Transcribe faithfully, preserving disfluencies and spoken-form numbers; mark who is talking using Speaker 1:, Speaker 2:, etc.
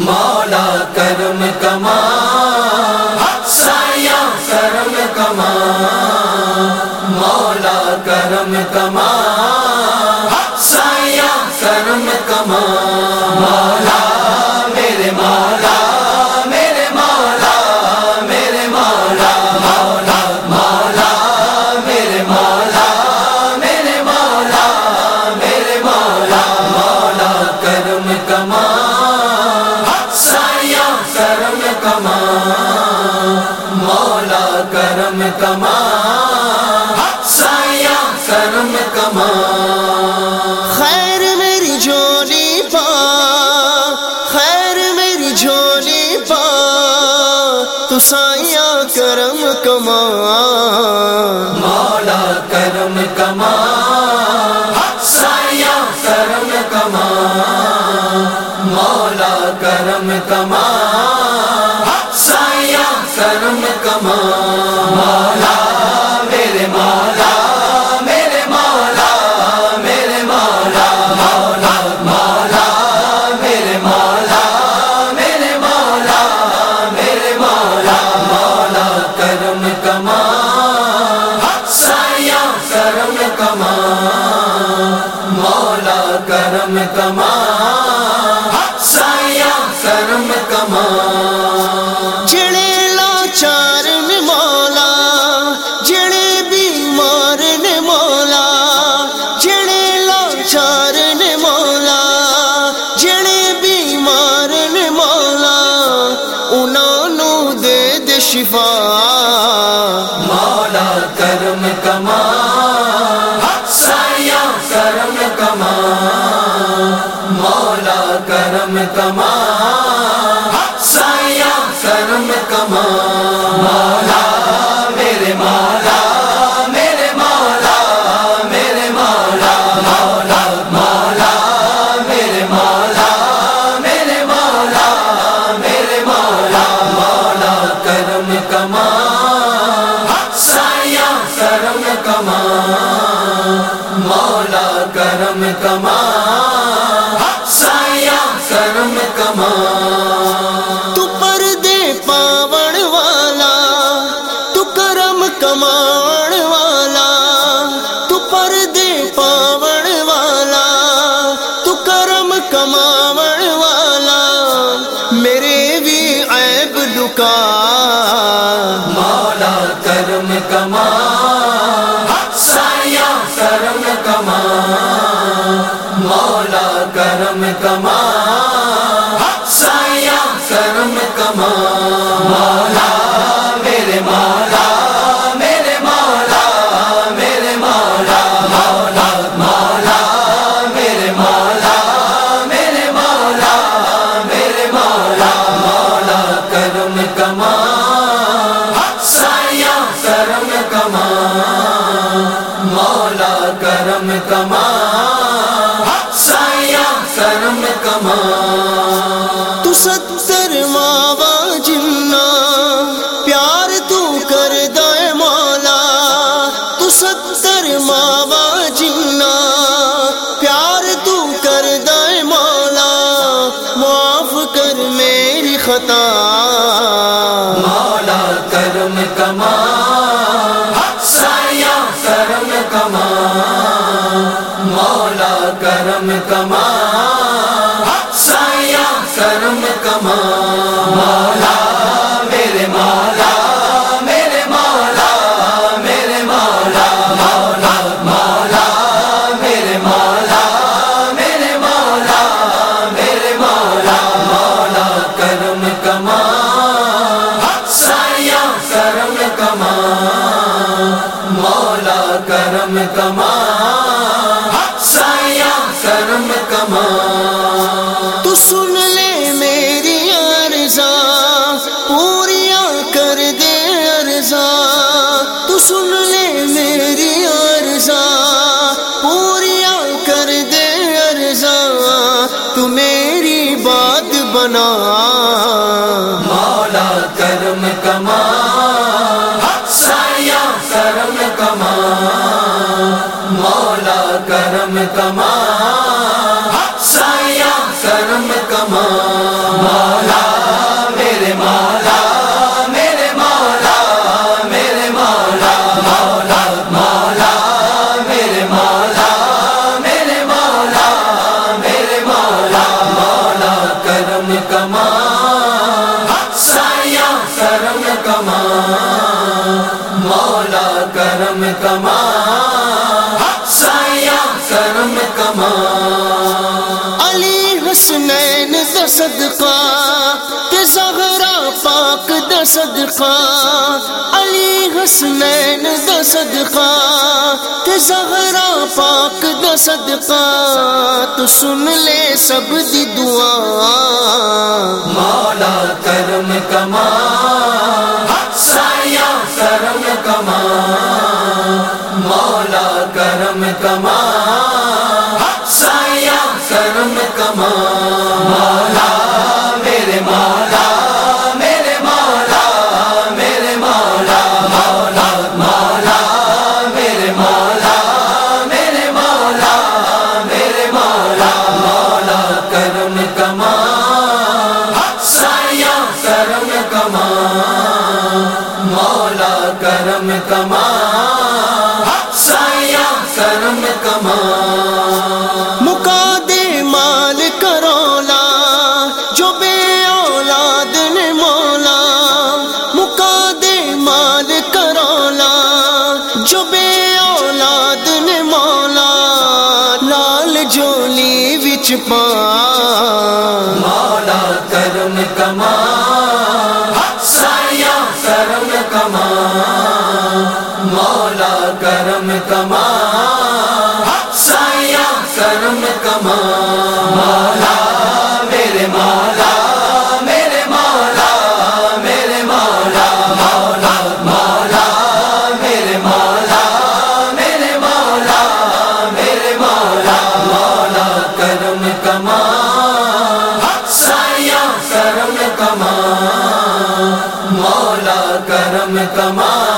Speaker 1: مولا کرم کما سایہ کرم کما مولا کرم کما سایہ کرم کما مولا میرے مولا میرے مولا میرے مولا مولا مولا میرے مولا میرے مولا میرے مولا مولا کرم کما سایہ کرم کما مولا کرم کما سایہ کرم کما
Speaker 2: خیر میری جھولی پا خیر میری جھولی پا تو سایہ کرم کما
Speaker 1: مولا کرم کما سایہ کرم کما مولا کرم کما سایہ کرم کما مولا میرے مولا میرے مولا میرے مولا مولا مولا میرے مولا میرے مولا میرے مولا مولا کرم کما سایہ کرم کما مولا کرم کما سایہ کرم کما
Speaker 2: جڑے لاچار نے مولا جڑے بیمار نے مولا جڑے لاچار نے مولا جڑے بیمار نے مولا انہاں نو دے دے شفا
Speaker 1: مولا کرم کما سایہ کرم کما مولا کرم کما سایہ کرم کما مولا میرے مولا میرے مولا میرے مولا مولا مولا میرے مولا میرے مولا میرے مولا مولا کرم کما سایہ کرم کما مولا کرم کما سایہ کرم کما
Speaker 2: تو پردے پاون والا تو کرم کمان والا تو پردے پاون والا تو کرم کمان والا میرے بھی عیب لکا
Speaker 1: مولا کرم کما سایہ کرم کما مولا کرم کما سایہ کرم کما مولا میرے مولا میرے مولا میرے مولا مولا مولا میرے مولا میرے مولا میرے مولا مولا کرم کما سایہ کرم کما مولا کرم کما سایہ کرم کما
Speaker 2: تو ستر ماوا جنا پیار تو کر دے مولا تو ستر ماوا جنا پیار تو کر دے مولا معاف کر میری خطا
Speaker 1: مولا کرم کما سایہ کرم کما مولا کرم کما سایہ کرم کما مولا میرے مولا میرے مولا میرے مولا مولا مولا میرے مولا میرے مولا میرے مولا مولا کرم کما سایہ کرم کما مولا کرم کما سایہ کرم کما
Speaker 2: تو سن لے میری عرضاں پوریاں کر دے عرضاں تو سن لے میری عرضاں پوریاں کر دے عرضاں تو میری بات بنا
Speaker 1: مولا کرم کما سایہ کرم کما مولا کرم کما سایہ کرم کما مولا میرے مولا میرے مولا میرے مولا مولا مولا میرے مولا میرے مولا میرے مولا مولا کرم کما سایہ کرم کما مولا کرم کما سایہ کرم کما
Speaker 2: علی حسنین دا صدقہ تے زہرا پاک دا صدقہ علی حسنین دا صدقہ تے زہرا پاک دا صدقہ تو سن لے سب دی دعا
Speaker 1: مولا کرم کما سایہ کرم کما مولا کرم کما سایہ کرم کما مولا میرے مولا میرے مولا میرے مولا مولا مولا میرے مولا میرے مولا میرے مولا مولا کرم کما سایہ کرم کما مولا کرم کما سایہ کرم کما
Speaker 2: مکا دے مال کرولا جو بے اولاد نے مولا مکا دے مال کرولا جو بے اولاد نے مولا لال جولی وچ پا
Speaker 1: مولا کرم کما سایہ کرم کما مولا کرم کما سایہ کرم کما مولا میرے مولا میرے مولا میرے مولا مولا مولا میرے مولا میرے مولا میرے مولا مولا کرم کما سایہ کرم کما مولا کرم کما